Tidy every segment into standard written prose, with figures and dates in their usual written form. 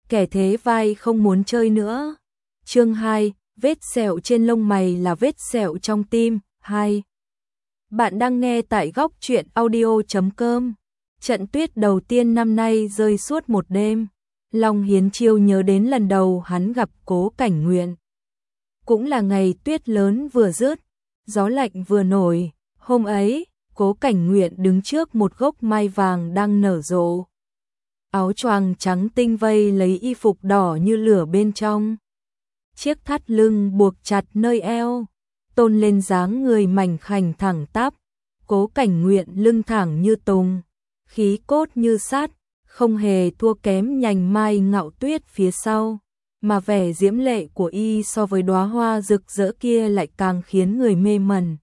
kẻ thế vai không muốn chơi nữa. Chương 2, vết sẹo trên lông mày là vết sẹo trong tim. 2. Bạn đang nghe tại góc truyện audio.com. Trận tuyết đầu tiên năm nay rơi suốt một đêm. Long Hiến Chiêu nhớ đến lần đầu hắn gặp Cố Cảnh Nguyện. Cũng là ngày tuyết lớn vừa dứt, gió lạnh vừa nổi. Hôm ấy, Cố Cảnh Nguyện đứng trước một gốc mai vàng đang nở rộ. Áo choàng trắng tinh vây lấy y phục đỏ như lửa bên trong. Chiếc thắt lưng buộc chặt nơi eo, tôn lên dáng người mảnh khảnh thẳng tắp. Cố Cảnh Nguyện lưng thẳng như tùng, khí cốt như sắt, không hề thua kém nhành mai ngạo tuyết phía sau, mà vẻ diễm lệ của y so với đóa hoa rực rỡ kia lại càng khiến người mê mẩn.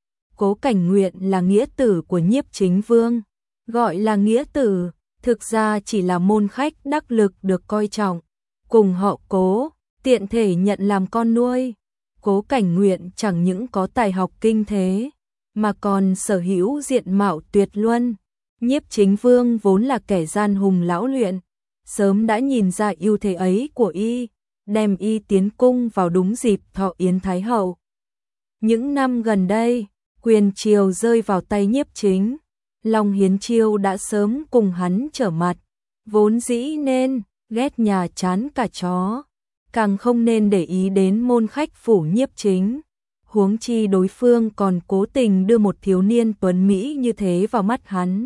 Cố Cảnh Nguyện là nghĩa tử của Nhiếp Chính Vương, gọi là nghĩa tử, thực ra chỉ là môn khách đắc lực được coi trọng, cùng họ Cố, tiện thể nhận làm con nuôi. Cố Cảnh Nguyện chẳng những có tài học kinh thế, mà còn sở hữu diện mạo tuyệt luân. Nhiếp Chính Vương vốn là kẻ gian hùng lão luyện, sớm đã nhìn ra ưu thế ấy của y, đem y tiến cung vào đúng dịp thọ yến Thái Hậu. Những năm gần đây, quyền triều rơi vào tay Nhiếp Chính, Long Hiến Chiêu đã sớm cùng hắn trở mặt, vốn dĩ nên ghét nhà chán cả chó, càng không nên để ý đến môn khách phủ Nhiếp Chính. Huống chi đối phương còn cố tình đưa một thiếu niên tuấn mỹ như thế vào mắt hắn.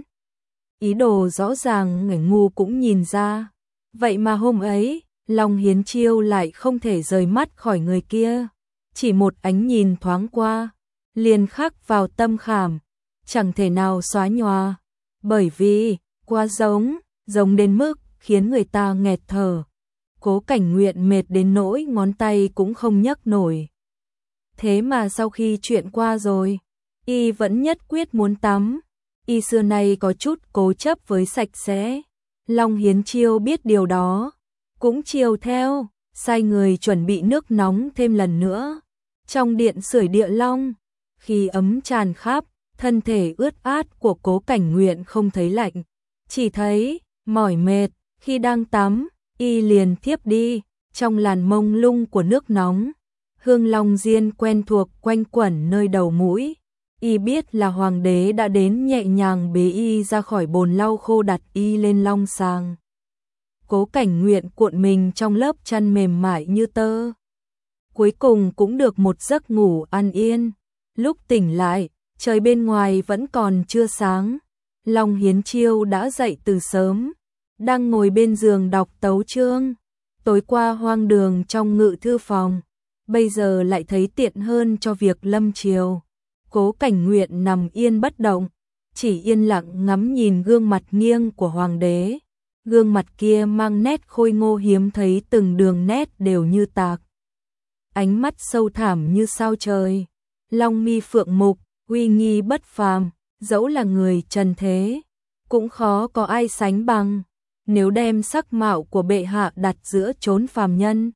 Ý đồ rõ ràng người ngu cũng nhìn ra. Vậy mà hôm ấy, Long Hiến Chiêu lại không thể rời mắt khỏi người kia. Chỉ một ánh nhìn thoáng qua, liền khắc vào tâm khảm, chẳng thể nào xóa nhòa. Bởi vì, quá giống đến mức khiến người ta nghẹt thở. Cố Cảnh Nguyện mệt đến nỗi ngón tay cũng không nhấc nổi. Thế mà sau khi chuyện qua rồi, y vẫn nhất quyết muốn tắm. Y xưa nay có chút cố chấp với sạch sẽ. Long Hiến Chiêu biết điều đó, cũng chiều theo, sai người chuẩn bị nước nóng thêm lần nữa. Trong điện sưởi Địa Long, khi ấm tràn khắp, thân thể ướt át của Cố Cảnh Nguyện không thấy lạnh, chỉ thấy mỏi mệt. Khi đang tắm, y liền thiếp đi trong làn mông lung của nước nóng. Hương long diên quen thuộc quanh quẩn nơi đầu mũi. Y biết là hoàng đế đã đến, nhẹ nhàng bế y ra khỏi bồn lau khô, đặt y lên long sàng. Cố Cảnh Nguyện cuộn mình trong lớp chăn mềm mại như tơ. Cuối cùng cũng được một giấc ngủ an yên. Lúc tỉnh lại, trời bên ngoài vẫn còn chưa sáng. Long Hiến Chiêu đã dậy từ sớm, đang ngồi bên giường đọc tấu chương. Tối qua hoang đường trong ngự thư phòng, bây giờ lại thấy tiện hơn cho việc lâm triều. Cố Cảnh Nguyện nằm yên bất động, chỉ yên lặng ngắm nhìn gương mặt nghiêng của hoàng đế. Gương mặt kia mang nét khôi ngô hiếm thấy, từng đường nét đều như tạc. Ánh mắt sâu thẳm như sao trời, long mi phượng mục, uy nghi bất phàm, dẫu là người trần thế, cũng khó có ai sánh bằng. Nếu đem sắc mạo của bệ hạ đặt giữa chốn phàm nhân,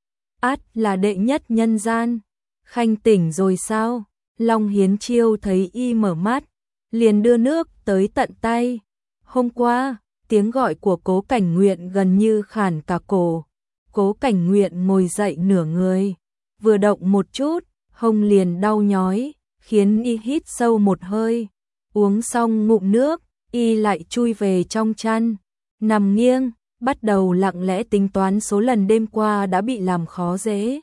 ắt là đệ nhất nhân gian. Khanh tỉnh rồi sao? Long Hiến Chiêu thấy y mở mắt, liền đưa nước tới tận tay. Hôm qua, tiếng gọi của Cố Cảnh Nguyện gần như khản cả cổ. Cố Cảnh Nguyện ngồi dậy nửa người, vừa động một chút, hông liền đau nhói, khiến y hít sâu một hơi. Uống xong ngụm nước, y lại chui về trong chăn, nằm nghiêng, bắt đầu lặng lẽ tính toán số lần đêm qua đã bị làm khó dễ.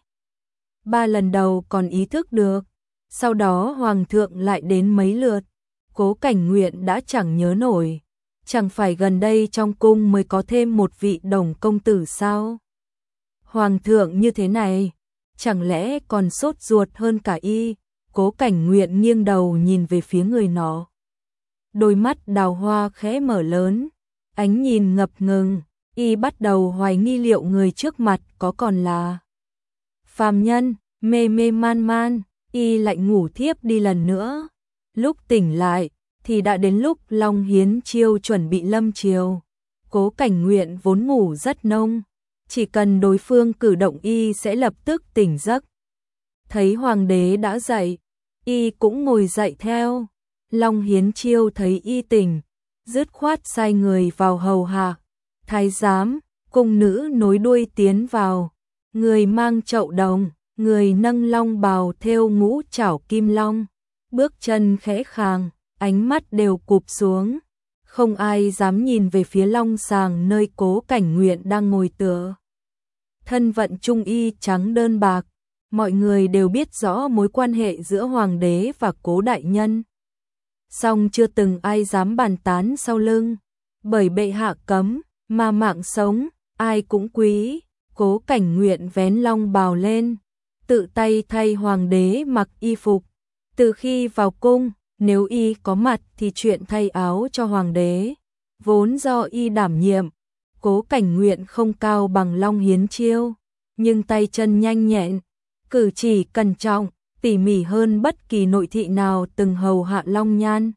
3 lần đầu còn ý thức được, sau đó hoàng thượng lại đến mấy lượt, Cố Cảnh Nguyện đã chẳng nhớ nổi. Chẳng phải gần đây trong cung mới có thêm một vị Đồng công tử sao? Hoàng thượng như thế này, chẳng lẽ còn sốt ruột hơn cả y? Cố Cảnh Nguyện nghiêng đầu nhìn về phía người nó. Đôi mắt đào hoa khẽ mở lớn, ánh nhìn ngập ngừng, y bắt đầu hoài nghi liệu người trước mặt có còn là phàm nhân. Mê mê man man, y lại ngủ thiếp đi lần nữa. Lúc tỉnh lại thì đã đến lúc Long Hiến Chiêu chuẩn bị lâm triều. Cố Cảnh Nguyện vốn ngủ rất nông, chỉ cần đối phương cử động y sẽ lập tức tỉnh giấc. Thấy hoàng đế đã dậy, y cũng ngồi dậy theo. Long Hiến Chiêu thấy y tỉnh, dứt khoát sai người vào hầu hạ. Thái giám, cung nữ nối đuôi tiến vào, người mang chậu đồng, người nâng long bào thêu ngũ trảo kim long, bước chân khẽ khàng, ánh mắt đều cụp xuống, không ai dám nhìn về phía long sàng nơi Cố Cảnh Nguyện đang ngồi tựa. Thân vận trung y trắng đơn bạc, mọi người đều biết rõ mối quan hệ giữa hoàng đế và Cố đại nhân. Song chưa từng ai dám bàn tán sau lưng, bởi bệ hạ cấm, mà mạng sống, ai cũng quý. Cố Cảnh Nguyện vén long bào lên, tự tay thay hoàng đế mặc y phục. Từ khi vào cung, nếu y có mặt thì chuyện thay áo cho hoàng đế vốn do y đảm nhiệm. Cố Cảnh Nguyện không cao bằng Long Hiến Chiêu, nhưng tay chân nhanh nhẹn, cử chỉ cẩn trọng, tỉ mỉ hơn bất kỳ nội thị nào từng hầu hạ Long Nhan.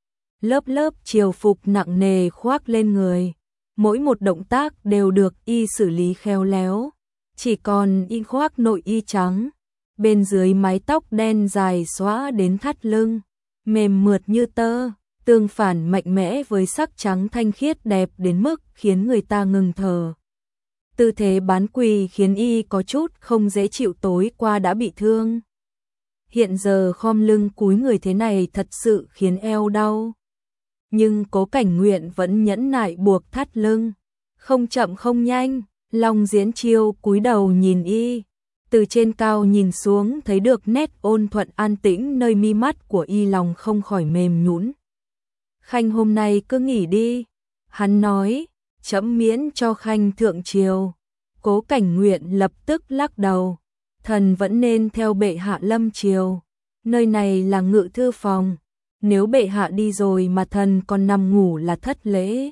Lớp lớp triều phục nặng nề khoác lên người, mỗi một động tác đều được y xử lý khéo léo. Chỉ còn y khoác nội y trắng, bên dưới mái tóc đen dài xõa đến thắt lưng, mềm mượt như tơ, tương phản mạnh mẽ với sắc trắng thanh khiết đẹp đến mức khiến người ta ngừng thở. Tư thế bán quỳ khiến y có chút không dễ chịu, tối qua đã bị thương. Hiện giờ khom lưng cúi người thế này thật sự khiến eo đau. Nhưng Cố Cảnh Nguyện vẫn nhẫn nại buộc thắt lưng, không chậm không nhanh. Long Diễn Chiêu cúi đầu nhìn y, từ trên cao nhìn xuống thấy được nét ôn thuận an tĩnh nơi mi mắt của y, lòng không khỏi mềm nhũn. Khanh hôm nay cứ nghỉ đi, hắn nói, trẫm miễn cho Khanh thượng triều. Cố Cảnh Nguyện lập tức lắc đầu, thần vẫn nên theo bệ hạ lâm triều, nơi này là ngự thư phòng, nếu bệ hạ đi rồi mà thần còn nằm ngủ là thất lễ.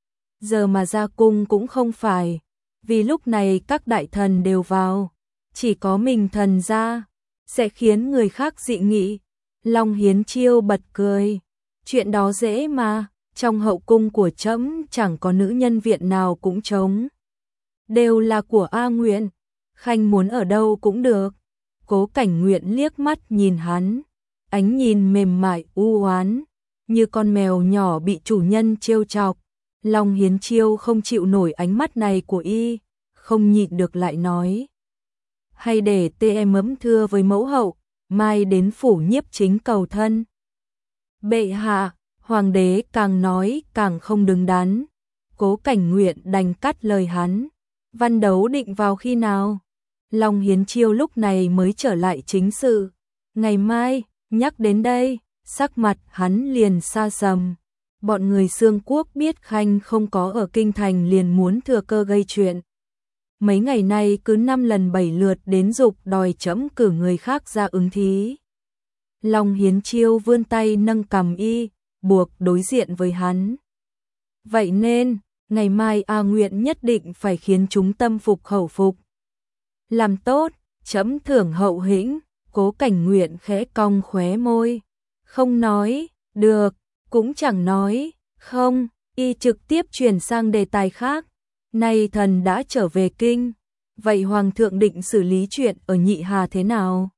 Giờ mà ra cung cũng không phải, vì lúc này các đại thần đều vào, chỉ có mình thần ra, sẽ khiến người khác dị nghị. Long Hiến Chiêu bật cười, chuyện đó dễ mà, trong hậu cung của trẫm chẳng có nữ nhân viện nào cũng trống, đều là của A Nguyện, Khanh muốn ở đâu cũng được. Cố Cảnh Nguyện liếc mắt nhìn hắn, ánh nhìn mềm mại u oán, như con mèo nhỏ bị chủ nhân trêu chọc. Long Hiến Chiêu không chịu nổi ánh mắt này của y, không nhịn được lại nói, hay để em ấm thưa với mẫu hậu, mai đến phủ Nhiếp Chính cầu thân. Bệ hạ, hoàng đế càng nói càng không đứng đắn. Cố Cảnh Nguyện đành cắt lời hắn, văn đấu định vào khi nào? Long Hiến Chiêu lúc này mới trở lại chính sự, ngày mai. Nhắc đến đây, sắc mặt hắn liền xa sầm. Bọn người Xương Quốc biết Khanh không có ở kinh thành liền muốn thừa cơ gây chuyện. Mấy ngày nay cứ 5 lần 7 lượt đến giục đòi trẫm cử người khác ra ứng thí. Long Hiến Chiêu vươn tay nâng cằm y, buộc đối diện với hắn. Vậy nên, ngày mai A Nguyện nhất định phải khiến chúng tâm phục khẩu phục. Làm tốt, trẫm thưởng hậu hĩnh. Cố Cảnh Nguyện khẽ cong khóe môi, không nói, được, cũng chẳng nói, không, y trực tiếp chuyển sang đề tài khác. Nay thần đã trở về kinh, vậy hoàng thượng định xử lý chuyện ở Nhị Hà thế nào?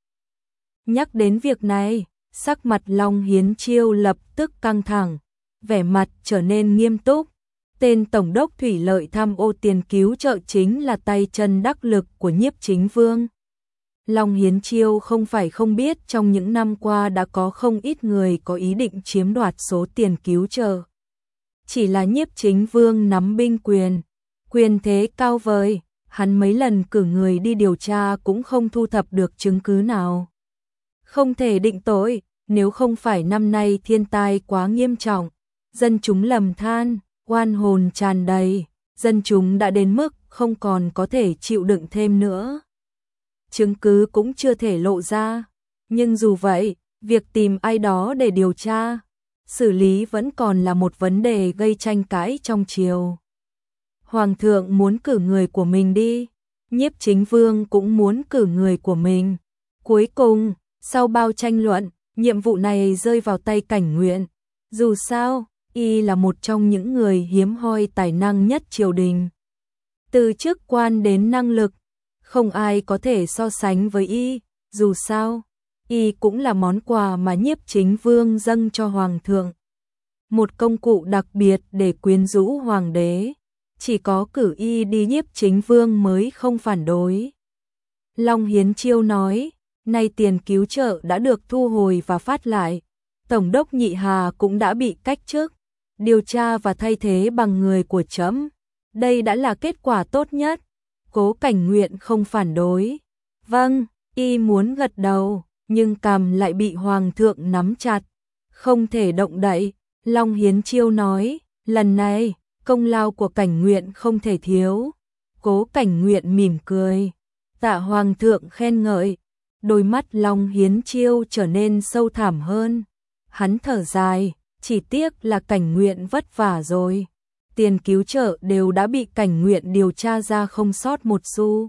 Nhắc đến việc này, sắc mặt Long Hiến Chiêu lập tức căng thẳng, vẻ mặt trở nên nghiêm túc. Tên tổng đốc thủy lợi tham ô tiền cứu trợ chính là tay chân đắc lực của Nhiếp Chính Vương. Long Hiến Chiêu không phải không biết trong những năm qua đã có không ít người có ý định chiếm đoạt số tiền cứu trợ. Chỉ là Nhiếp Chính Vương nắm binh quyền thế cao vời, hắn mấy lần cử người đi điều tra cũng không thu thập được chứng cứ nào. Không thể định tội, nếu không phải năm nay thiên tai quá nghiêm trọng, dân chúng lầm than, oan hồn tràn đầy, dân chúng đã đến mức không còn có thể chịu đựng thêm nữa. Chứng cứ cũng chưa thể lộ ra, nhưng dù vậy, việc tìm ai đó để điều tra, xử lý vẫn còn là một vấn đề gây tranh cãi trong triều. Hoàng thượng muốn cử người của mình đi, Nhiếp Chính Vương cũng muốn cử người của mình. Cuối cùng, sau bao tranh luận, nhiệm vụ này rơi vào tay Cảnh Nguyện. Dù sao, y là một trong những người hiếm hoi tài năng nhất triều đình. Từ chức quan đến năng lực, không ai có thể so sánh với y, dù sao, y cũng là món quà mà Nhiếp Chính Vương dâng cho hoàng thượng. Một công cụ đặc biệt để quyến rũ hoàng đế. chỉ có cử y đi Nhiếp Chính Vương mới không phản đối. Long Hiến Chiêu nói, nay tiền cứu trợ đã được thu hồi và phát lại, Tổng đốc Nhị Hà cũng đã bị cách chức, điều tra và thay thế bằng người của trẫm. Đây đã là kết quả tốt nhất. Cố Cảnh Nguyện không phản đối. Vâng, y muốn gật đầu, nhưng cằm lại bị Hoàng thượng nắm chặt, không thể động đậy. Long Hiến Chiêu nói, lần này, công lao của Cảnh Nguyện không thể thiếu. Cố Cảnh Nguyện mỉm cười, tạ Hoàng thượng khen ngợi. Đôi mắt Long Hiến Chiêu trở nên sâu thẳm hơn. Hắn thở dài, chỉ tiếc là Cảnh Nguyện vất vả rồi. Tiền cứu trợ đều đã bị Cảnh Nguyện điều tra ra không sót một xu.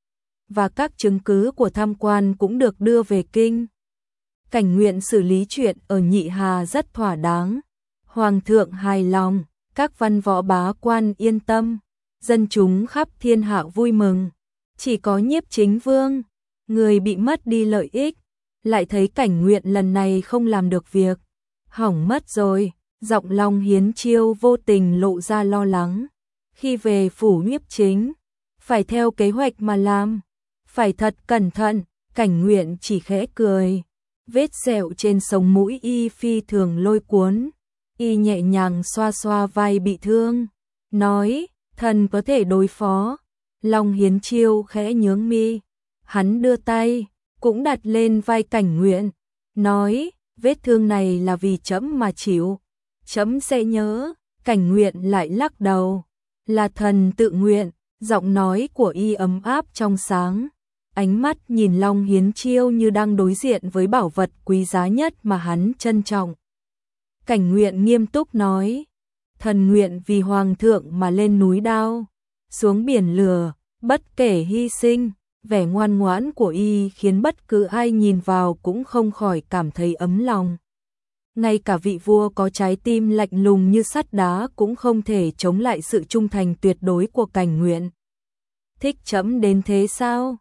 Và các chứng cứ của tham quan cũng được đưa về kinh. Cảnh Nguyện xử lý chuyện ở Nhị Hà rất thỏa đáng. Hoàng thượng hài lòng, các văn võ bá quan yên tâm, dân chúng khắp thiên hạ vui mừng. Chỉ có Nhiếp Chính Vương, người bị mất đi lợi ích, lại thấy Cảnh Nguyện lần này không làm được việc. Hỏng mất rồi, giọng Long Hiến Chiêu vô tình lộ ra lo lắng. Khi về phủ Nhiếp Chính, phải theo kế hoạch mà làm, phải thật cẩn thận. Cảnh Nguyện chỉ khẽ cười. Vết sẹo trên sống mũi y phi thường lôi cuốn. Y nhẹ nhàng xoa xoa vai bị thương, nói, thần có thể đối phó. Long Hiến Chiêu khẽ nhướng mi, hắn đưa tay, cũng đặt lên vai Cảnh Nguyện, nói, vết thương này là vì trẫm mà chịu, trẫm sẽ nhớ. Cảnh Nguyện lại lắc đầu, là thần tự nguyện. Giọng nói của y ấm áp trong sáng, ánh mắt nhìn Long Hiến Chiêu như đang đối diện với bảo vật quý giá nhất mà hắn trân trọng. Cảnh Nguyện nghiêm túc nói, thần nguyện vì Hoàng thượng mà lên núi đao, xuống biển lửa, bất kể hy sinh. Vẻ ngoan ngoãn của y khiến bất cứ ai nhìn vào cũng không khỏi cảm thấy ấm lòng. Ngay cả vị vua có trái tim lạnh lùng như sắt đá cũng không thể chống lại sự trung thành tuyệt đối của Cảnh Nguyện. Thích trẫm đến thế sao?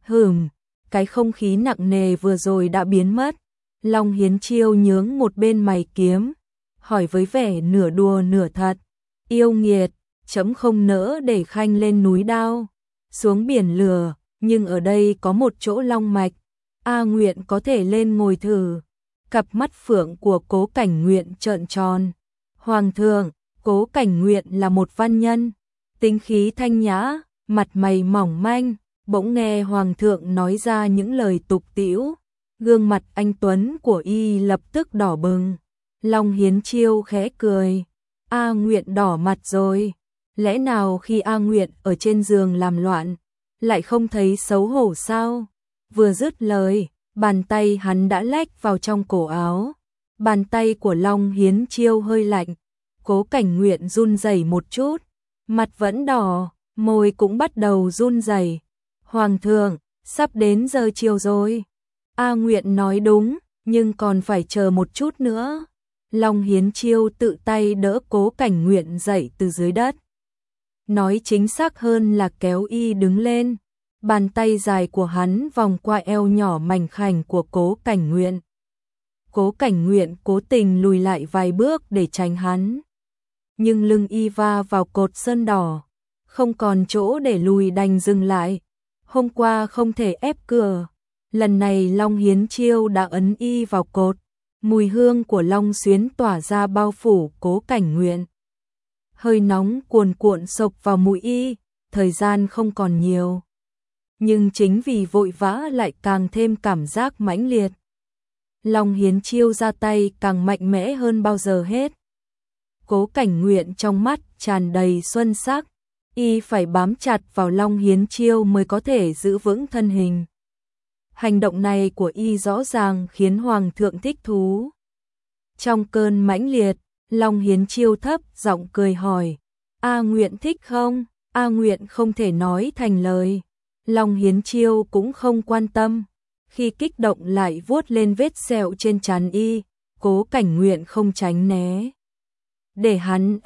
Cái không khí nặng nề vừa rồi đã biến mất. Long Hiến Chiêu nhướng một bên mày kiếm, hỏi với vẻ nửa đùa nửa thật, yêu nghiệt, trẫm không nỡ để khanh lên núi đao, xuống biển lửa, nhưng ở đây có một chỗ long mạch, A Nguyện có thể lên ngồi thử. Cặp mắt phượng của Cố Cảnh Nguyện trợn tròn. Hoàng thượng, Cố Cảnh Nguyện là một văn nhân, tính khí thanh nhã, mặt mày mỏng manh, bỗng nghe Hoàng thượng nói ra những lời tục tĩu, gương mặt anh tuấn của y lập tức đỏ bừng. Long Hiến Chiêu khẽ cười, A Nguyện đỏ mặt rồi, lẽ nào khi A Nguyện ở trên giường làm loạn, lại không thấy xấu hổ sao? Vừa dứt lời, bàn tay hắn đã lách vào trong cổ áo. Bàn tay của Long Hiến Chiêu hơi lạnh, Cố Cảnh Nguyện run rẩy một chút, mặt vẫn đỏ, môi cũng bắt đầu run rẩy. Hoàng thượng, sắp đến giờ chiều rồi. A Nguyện nói đúng, nhưng còn phải chờ một chút nữa. Long Hiến Chiêu tự tay đỡ Cố Cảnh Nguyện dậy từ dưới đất. Nói chính xác hơn là kéo y đứng lên. Bàn tay dài của hắn vòng qua eo nhỏ mảnh khảnh của Cố Cảnh Nguyện. Cố Cảnh Nguyện cố tình lùi lại vài bước để tránh hắn. Nhưng lưng y va vào cột sơn đỏ, không còn chỗ để lùi đành dừng lại. Hôm qua không thể ép cửa, lần này Long Hiến Chiêu đã ấn y vào cột. Mùi hương của long xuyến tỏa ra bao phủ Cố Cảnh Nguyện. Hơi nóng cuồn cuộn xộc vào mũi y, thời gian không còn nhiều. Nhưng chính vì vội vã lại càng thêm cảm giác mãnh liệt. Long Hiến Chiêu ra tay càng mạnh mẽ hơn bao giờ hết. Cố Cảnh Nguyện trong mắt tràn đầy xuân sắc, y phải bám chặt vào Long Hiến Chiêu mới có thể giữ vững thân hình. Hành động này của y rõ ràng khiến Hoàng thượng thích thú. Trong cơn mãnh liệt, Long Hiến Chiêu thấp giọng cười hỏi, A Nguyện thích không? A Nguyện không thể nói thành lời. Long Hiến Chiêu cũng không quan tâm. Khi kích động lại vuốt lên vết sẹo trên trán y, Cố Cảnh Nguyện không tránh né. Để hắn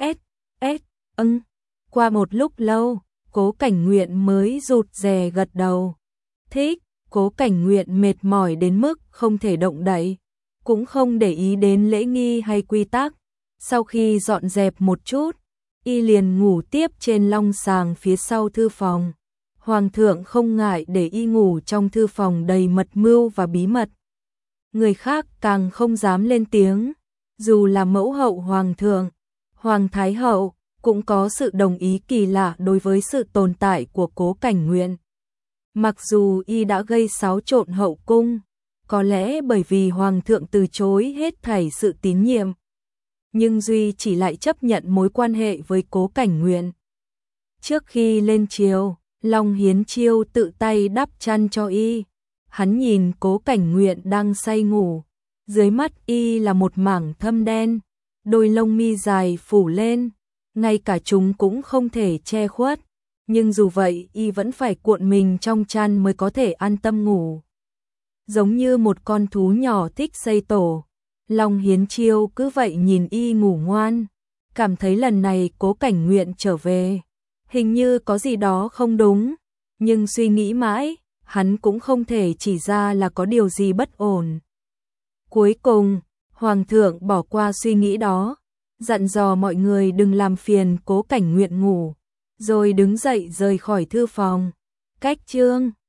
Qua một lúc lâu, Cố Cảnh Nguyện mới rụt rè gật đầu. Thích. Cố Cảnh Nguyện mệt mỏi đến mức không thể động đậy, cũng không để ý đến lễ nghi hay quy tắc. Sau khi dọn dẹp một chút, y liền ngủ tiếp trên long sàng phía sau thư phòng. Hoàng thượng không ngại để y ngủ trong thư phòng đầy mật mưu và bí mật. Người khác càng không dám lên tiếng, dù là mẫu hậu hoàng thượng, hoàng thái hậu, cũng có sự đồng ý kỳ lạ đối với sự tồn tại của Cố Cảnh Nguyện. Mặc dù y đã gây xáo trộn hậu cung, có lẽ bởi vì hoàng thượng từ chối hết thảy sự tín nhiệm, nhưng Duy chỉ lại chấp nhận mối quan hệ với Cố Cảnh Nguyện. Trước khi lên triều, Long Hiến Chiêu tự tay đắp chăn cho y. Hắn nhìn Cố Cảnh Nguyện đang say ngủ, dưới mắt y là một mảng thâm đen, đôi lông mi dài phủ lên, ngay cả chúng cũng không thể che khuất, nhưng dù vậy y vẫn phải cuộn mình trong chăn mới có thể an tâm ngủ. Giống như một con thú nhỏ thích xây tổ, Long Hiến Chiêu cứ vậy nhìn y ngủ ngoan, cảm thấy lần này Cố Cảnh Nguyện trở về, hình như có gì đó không đúng, nhưng suy nghĩ mãi, hắn cũng không thể chỉ ra là có điều gì bất ổn. Cuối cùng, Hoàng thượng bỏ qua suy nghĩ đó, dặn dò mọi người đừng làm phiền Cố Cảnh Nguyện ngủ, rồi đứng dậy rời khỏi thư phòng. Cách chương